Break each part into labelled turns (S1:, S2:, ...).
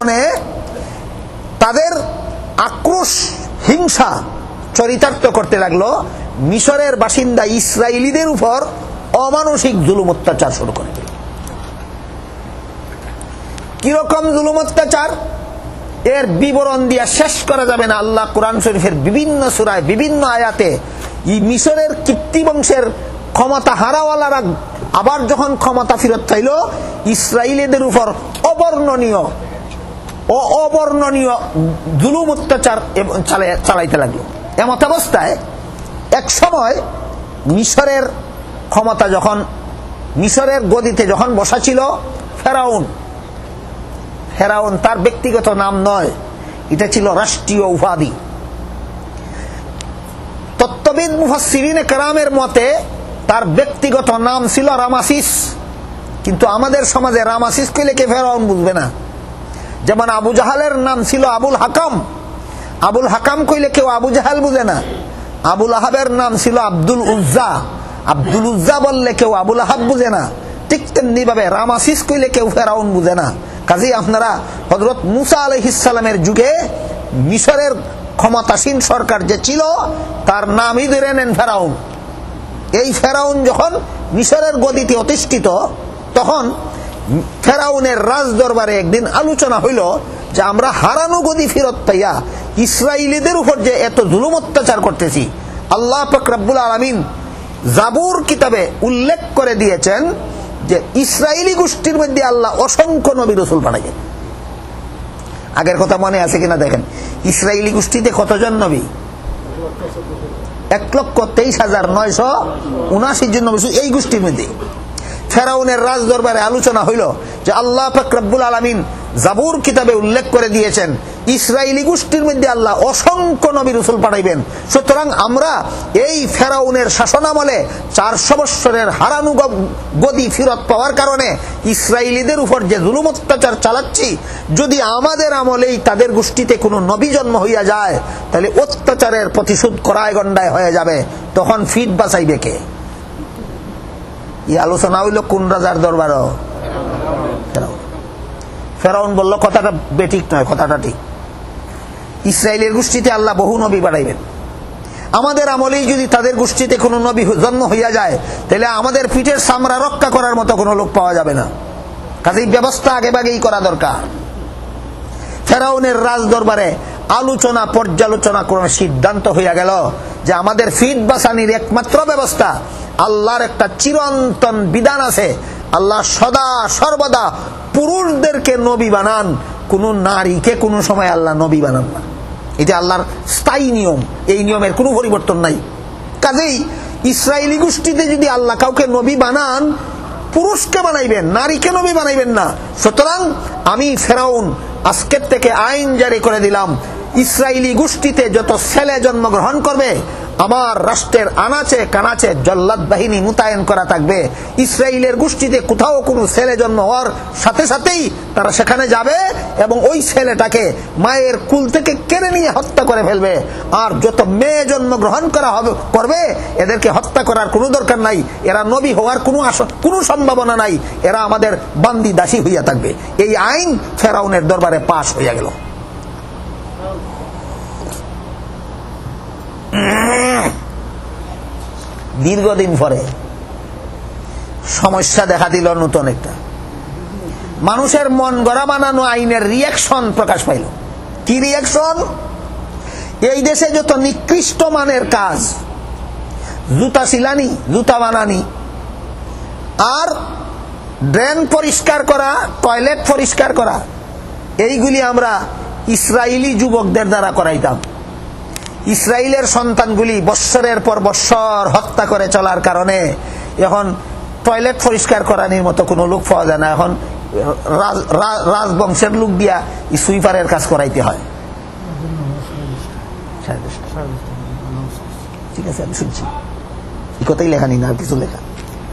S1: তাদের আক্রোশ হিংসা চরিতার্থ করতে লাগলো, মিশরের বাসিন্দা ইসরায়েলীদের উপর অমানসিক জুলুম অত্যাচার শুরু করে দিল। কিরকম জুলুম অত্যাচার, এর বিবরণ দিয়া শেষ করা যাবে না। আল্লাহ কুরআন শরীফের বিভিন্ন সূরায় বিভিন্ন আয়াতে এই মিশরের কীর্তি বংশের ক্ষমতা হারাওয়ালারা আবার যখন ক্ষমতা ফেরত চাইল, ইসরায়েলীদের উপর অবর্ণনীয় জুলুম অত্যাচার চালাইতে লাগলো। এমত অবস্থায় এক সময় মিশরের ক্ষমতা যখন মিশরের গদিতে যখন বসা ছিল ফেরাউন, তার ব্যক্তিগত নাম নয়, এটা ছিল রাষ্ট্রীয় উপাধি। তত্ত্ববিদ মুফাসসিরিনে কেরামের মতে তার ব্যক্তিগত নাম ছিল রামাসিস, কিন্তু আমাদের সমাজে রামাসিস কইলে কে ফেরাউন বুঝবে না। যেমন আবু জাহালের নাম ছিল আবুল হাকাম, আবুল হাকাম কইলে কেউ আবু জাহাল বুঝে না। আবুল আহাবের নাম ছিল আব্দুল উজ্জা, আব্দুল উজ্জা বললে কেউ আবুল আহাব বুঝে না। ঠিক তেমনি ভাবে রামাসিস কইলে কেউ ফেরাউন বুঝে না। কাজেই আপনারা হযরত মুসা আলাইহিস সালামের যুগে মিশরের ক্ষমতাসীন সরকার যে ছিল তার নামই ধরে নেন ফেরাউন। এই ফেরাউন যখন মিশরের গদিতে অধিষ্ঠিত, তখন ফেরাউনের রাজ দরবারে একদিন আলোচনা হইল যে আমরা হারানো গদি ফেরত পাইয়া ইসরায়েলীদের উপর যে এত জুলুম অত্যাচার করতেছি, আল্লাহ পাক রব্বুল আলামিন জাবুর কিতাবে উল্লেখ করে দিয়েছেন যে ইসরায়েলি গোষ্ঠীর মধ্যে আল্লাহ অসংখ্য নবী রাসূল পাঠাইছেন। আগের কথা মনে আছে কিনা দেখেন, ইসরায়েলি গোষ্ঠীতে কতজন নবী? 1,23,979 জন নবী এই গোষ্ঠীর মধ্যে। ফেরাউনের রাজ দরবারে আলোচনা হইল যে আল্লাহ পাক রব্বুল আলামিন জাবুর কিতাবে উল্লেখ করে দিয়েছেন ইসরায়েলি গোষ্ঠীর মধ্যে আল্লাহ অসংখ্য নবী রাসূল পাঠাইবেন। সুতরাং আমরা এই ফেরাউনের শাসনামলে 400 বৎসরের হারানো গদি ফেরত পাওয়ার কারণে ইসরায়েলীদের উপর যে জুলুম অত্যাচার চালাচ্ছি, যদি আমাদের আমলেই তাদের গোষ্ঠীতে কোনো নবী জন্ম হইয়া যায় তাহলে অত্যাচারের প্রতিশোধ করায় গন্ডায় হয়ে যাবে, তখন ফিট বাঁচাইবে কে? এই আলোচনা হইল কোন রাজার দরবার? ফেরাউন বলল কথাটা বেঠিক নয়, কথাটা ঠিক। ইসরায়েলের গোষ্ঠীতে আল্লাহ বহু নবী বাড়াইবেন, আমাদের আমলেই যদি তাদের গোষ্ঠীতে কোনো নবী জন্ম হইয়া যায় তাহলে আমাদের পিঠের চামড়া রক্ষা করার মতো কোনো লোক পাওয়া যাবে না। কাজেই ব্যবস্থা আগেভাগেই করা দরকার। ফেরাউনের রাজ দরবারে আলোচনা পর্যালোচনা করে সিদ্ধান্ত হইয়া গেল যে আমাদের ফিট বাঁচানির একমাত্র ব্যবস্থা, আল্লাহর একটা চিরন্তন বিধান আছে, আল্লাহ সদা সর্বদা পুরুষদেরকে নবী বানান, কোন নারীকে কোনো সময় আল্লাহ নবী বানান না। এটা আল্লাহর স্থায়ী নিয়ম, এই নিয়মের কোনো পরিবর্তন নাই। কাজেই ইসরায়েলি গোষ্ঠীতে যদি আল্লাহ কাউকে নবী বানান, পুরুষকে বানাইবেন, নারীকে নবী বানাইবেন না। সুতরাং আমি ফেরাউন আজকের থেকে আইন জারি করে দিলাম, ইসরায়েলি গোষ্ঠীতে যত ছেলে জন্মগ্রহণ করবে আমার রাষ্ট্রের আনাচে কানাচে জল্লাদ বাহিনী মোতায়েন করা থাকবে। ইসরায়েলের গোষ্ঠীতে কোথাও কোনো ছেলে জন্ম হওয়ার সাথে সাথেই তারা সেখানে যাবে এবং ওই ছেলেটাকে মায়ের কুল থেকে কেড়ে নিয়ে হত্যা করে ফেলবে। আর যত মেয়ে জন্মগ্রহণ করবে এদেরকে হত্যা করার কোনো দরকার নাই, এরা নবী হওয়ার কোনো সম্ভাবনা নাই, এরা আমাদের বান্দি দাসী হইয়া থাকবে। এই আইন ফেরাউনের দরবারে পাশ হইয়া গেল। দীর্ঘদিন পরে সমস্যা দেখা দিল নতুন একটা, মানুষের মন গড়া বানানো আইনের রিয়াকশন প্রকাশ পাইল। কি রিয়াকশন? এই দেশে যত নিকৃষ্ট মানের কাজ, জুতা সিলানি, জুতা বানানি, আর ড্রেন পরিষ্কার করা, টয়লেট পরিষ্কার করা, এইগুলি আমরা ইসরায়েলি যুবকদের দ্বারা করাইতাম। ইসরায়েলের সন্তানগুলি বৎসরের পর বৎসর হত্যা করে চলার কারণে এখন টয়লেট পরিষ্কার করানোর মতো কোনো লোক পাওয়া যায় না। এখন রাজবংশের লোক দিয়া সুইপারের কাজ করাইতে হয়। ঠিক আছে, আমি শুনছি, এই কথাই লেখা নি না, আর কিছু লেখা?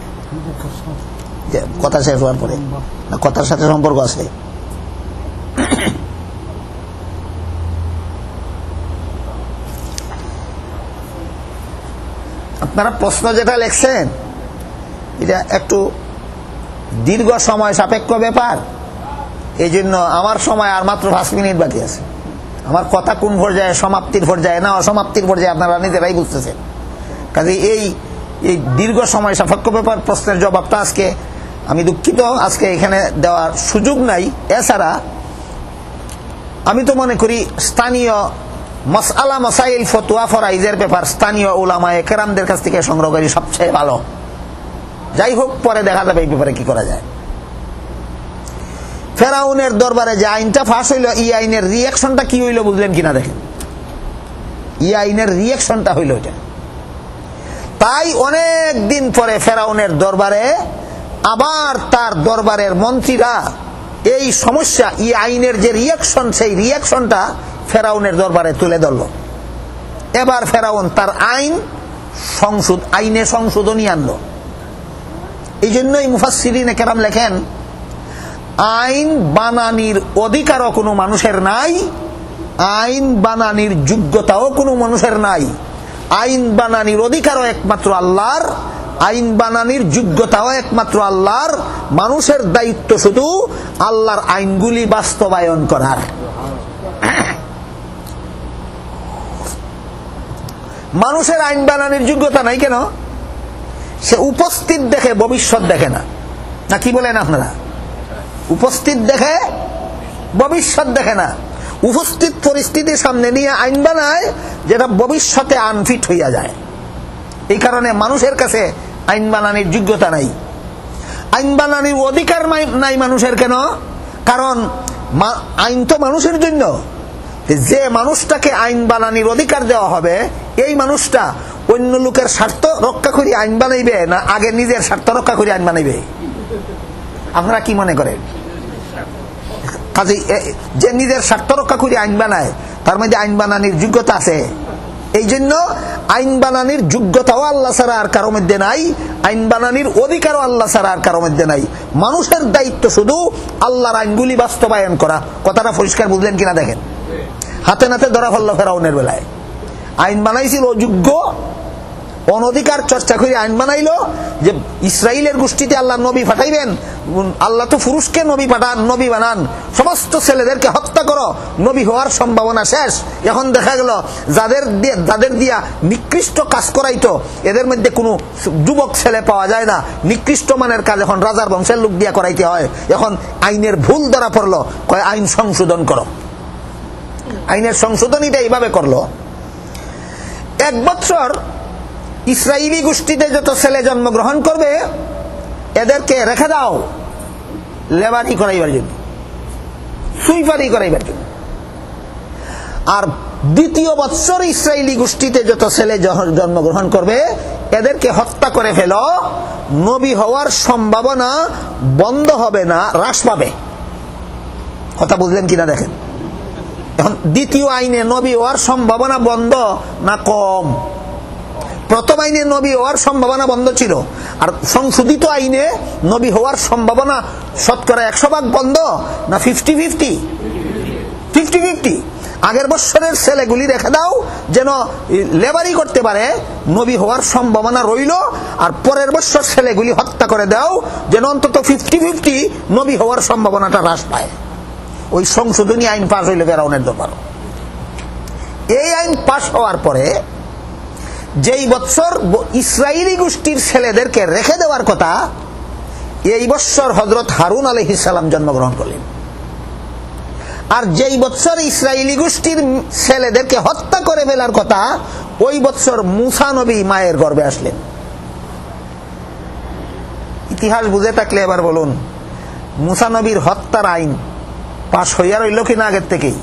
S1: কথা শেষ হওয়ার পরে না, কথার সাথে সম্পর্ক আছে। আপনারা প্রশ্ন যেটা লেখছেন এটা একটু দীর্ঘ সময় সাপেক্ষ ব্যাপার, এই জন্য আমার সময় আর মাত্র 5 মিনিট বাকি আছে। আমার কথা কোন পর্যায়ে, সমাপ্তির পর্যায়ে না অসমাপ্তির পর্যায়ে, আপনারা নিজেরাই বুঝতেছেন। কাজে এই দীর্ঘ সময় সাপেক্ষ ব্যাপার প্রশ্নের জবাবটা আজকে আমি দুঃখিত আজকে এখানে দেওয়ার সুযোগ নাই। এছাড়া আমি তো মনে করি স্থানীয় মাসআলা মাসাইল ফতোয়া ফরাইজের ব্যাপার স্থানীয় উলামায়ে কেরামদের কাছ থেকে সংগ্রহ করি সবচেয়ে ভালো। যাই হোক, পরে দেখা যাবে এই ব্যাপারে কি করা যায়। ফেরাউনের দরবারে যে আইনটা ফাঁস হইল, এই আইনের রিয়াকশনটা কি হইল বুঝলেন কিনা দেখেন। এই আইনের রিয়াকশনটা হইল এটা। তাই অনেক দিন পরে ফেরাউনের দরবারে আবার তার দরবারের মন্ত্রীরা এই সমস্যা, এই আইনের যে রিয়াকশন, সেই রিয়াকশনটা ফেরাউনের দরবারে তুলে ধরল। এবার ফেরাউন তার আইনে সংশোধনী আনলো। এই জন্যই মুফাসসিরিনে কেরাম লেখেন, আইন বানানির অধিকারও কোনো মানুষের নাই, আইন বানানির যোগ্যতাও কোনো মানুষের নাই। আইন বানানির অধিকারও একমাত্র আল্লাহর, আইন বানানির যোগ্যতাও একমাত্র আল্লাহর। মানুষের দায়িত্ব শুধু আল্লাহর আইনগুলি বাস্তবায়ন করার। মানুষের আইন বানানির যোগ্যতা নাই কেন? সে উপস্থিত দেখে, ভবিষ্যৎ দেখে না। না কি বলেন আপনারা? উপস্থিত দেখে, ভবিষ্যৎ দেখে না। উপস্থিত পরিস্থিতির সামনে নিয়ে আইন বানায় যেটা ভবিষ্যতে আনফিট হইয়া যায়। এই কারণে মানুষের কাছে আইন বানানির যোগ্যতা নাই, আইন বানানির অধিকার নাই মানুষের। কেন? কারণ আইন তো মানুষের জন্য। যে মানুষটাকে আইন বানানির অধিকার দেওয়া হবে, এই মানুষটা অন্য লোকের স্বার্থ রক্ষা করে আইন বানাইবে না আগে নিজের স্বার্থ রক্ষা করে আইন বানাইবে? আপনারা কি মনে করেন? কাজে যে নিজের স্বার্থ রক্ষা করে আইন বানায় তার মধ্যে আইন বানানির যোগ্যতা আছে। এই জন্য আইন বানানির যোগ্যতাও আল্লাহ ছাড়া আর কারো মধ্যে নাই, আইন বানানির অধিকারও আল্লাহ ছাড়া আর কারো মধ্যে নাই। মানুষের দায়িত্ব শুধু আল্লাহর আইনগুলি বাস্তবায়ন করা। কথাটা পরিষ্কার বুঝলেন কিনা দেখেন। হাতে নাতে ধরা ফেলল ফেরাউনের বেলায়। আইন বানাইছিল অযোগ্য, অনধিকার চর্চা করে আইন বানাইলো যে ইসরায়েলের গোষ্ঠীতে আল্লাহ নবী পাঠাইবেন। আল্লাহ তো পুরুষকে নবী বানান, সমস্ত ছেলেদেরকে হত্যা করো, নবী হওয়ার সম্ভাবনা শেষ। এখন দেখা গেল যাদের দিয়া নিকৃষ্ট কাজ করাইতো এদের মধ্যে কোনো যুবক ছেলে পাওয়া যায় না। নিকৃষ্ট মানের কাজ এখন রাজার বংশের লোক দিয়া করাইতে হয়। এখন আইনের ভুল ধরা পড়লো, কয় আইন সংশোধন করো। আইনের সংশোধনীটা এইভাবে করলো, 1 বছর ইসরায়েলি গোষ্ঠীতে যত ছেলে জন্মগ্রহণ করবে এদেরকে রেখে দাও লেবারি করাইবার জন্য, সুইপারি করাইবার জন্য। আর 2য় বছর ইসরায়েলি গোষ্ঠীতে যত ছেলে জন্মগ্রহণ করবে এদেরকে হত্যা করে ফেলো, নবী হওয়ার সম্ভাবনা বন্ধ হবে না, হ্রাস পাবে। কথা বুঝলেন কিনা দেখেন। এখন 2য় আইনে নবী হওয়ার সম্ভাবনা বন্ধ না কম? প্রথম আইনে নবী হওয়ার সম্ভাবনা বন্ধ ছিল, আর সংশোধিত আইনে নবী হওয়ার সম্ভাবনা শতকরা 100% বন্ধ না 50-50? আগের বছরের ছেলেগুলি রেখে দাও যেন লেবারি করতে পারে, নবী হওয়ার সম্ভাবনা রইল। আর পরের বছর ছেলেগুলি হত্যা করে দাও যেন অন্তত 50-50 নবী হওয়ার সম্ভাবনাটা হ্রাস পায়। ওই সংশোধনী আইন পাশ হইল ফেরাউনের দরবার। এই আইন পাশ হওয়ার পরে যেই বছর ইসরায়েলি গোষ্ঠীর ছেলেদেরকে রেখে দেওয়ার কথা, এই বছর হযরত হারুন আলাইহিস সালাম জন্মগ্রহণ করলেন। আর যেই বছর ইসরায়েলি গোষ্ঠীর ছেলেদেরকে হত্যা করে ফেলার কথা, ওই বছর মুসা নবী মায়ের গর্ভে আসলেন। ইতিহাস বুঝে থাকলে এবার বলুন, মুসা নবীর হত্যার আইন পাশ হইয়া রইল কিনা? আগের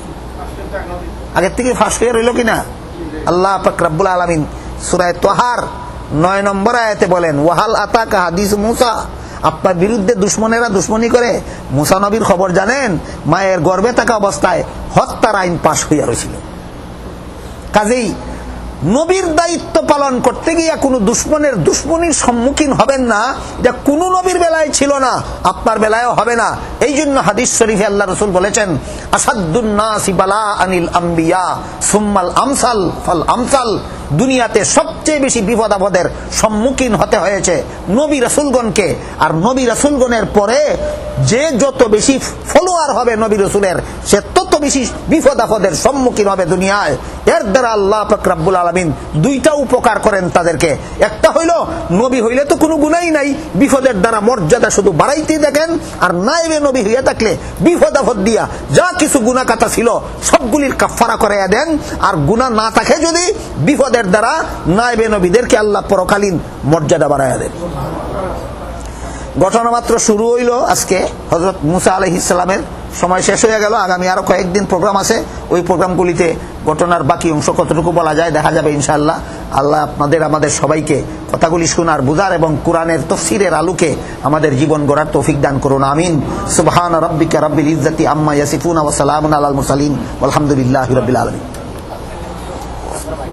S1: থেকে ফাঁস হইয়া রইল কিনা? আল্লাহ পাক রব্বুল আলামিন সূরা তাহার 9 নম্বর আয়াতে বলেন, ওয়াহাল আতাকা হাদিস মুসা, আপনার বিরুদ্ধে দুশমনেরা দুশমনি করে, মুসা নবীর খবর জানেন? মায়ের গর্ভে থাকা অবস্থায় হত্যার আইন পাশ হইয়া রয়েছিল। কাজেই নবীর দায়িত্ব পালন করতে গিয়া কোনো দুশমনির সম্মুখীন হবেন না, এটা কোন নবীর বেলায় ছিল না, আপনার বেলায়ও হবে না। এই জন্য হাদিস শরীফে আল্লাহ রাসূল বলেছেন, আসাদুন নাসি বালা আনিল আম্বিয়া সুম্মাল আমসাল ফাল আমসাল, দুনিয়াতে সবচেয়ে বেশি বিপদ আপদের সম্মুখীন হতে হয়েছে নবী রাসূলগণকে। আর নবী রাসূলগণের পরে যে যত বেশি ফলোয়ার হবে নবী রাসূলের, সে তত বেশি বিপদ আপদের সম্মুখীন হবে দুনিয়ায়। এর দ্বারা আল্লাহ পাক রব্বুল আলামিন দুইটা উপকার করেন তাদেরকে। একটা হইল নবী হইলে তো কোনো গুনাহই নাই, বিপদের দ্বারা মর্যাদা শুধু বাড়াইতেই দেখেন, আর নায়েবে নবী হইয়া থাকলে বিপদ আপদ দিয়া যা কিছু গুনাহ কাটা ছিল সবগুলির কাফারা করাইয়া দেন। আর গুনাহ না থাকে যদি বিপদের দ্বারা নায়েবে নবীদেরকে আল্লাহ পরকালীন মর্যাদা বাড়াইয়া দেন। ঘটনা মাত্র শুরু হইল। আজকে হযরত মুসা আলাইহিস সালামের সময় শেষ হয়ে গেল। আগামী আরো কয়েকদিন প্রোগ্রাম আছে, ওই প্রোগ্রামগুলিতে ঘটনার বাকি অংশ কতটুকু বলা যায় দেখা যাবে ইনশাআল্লাহ। আল্লাহ আপনাদের আমাদের সবাইকে কথাগুলি শোনার, বুঝার এবং কোরআনের তাফসীরের আলোকে আমাদের জীবন গড়ার তৌফিক দান করুন, আমিন। সুবহান রাব্বিকা রাব্বিল ইজ্জাতি আম্মা ইয়াসিফুন ওয়া সালামুন আলাল মুরসালিন ওয়ালহামদুলিল্লাহি রাব্বিল আলামিন।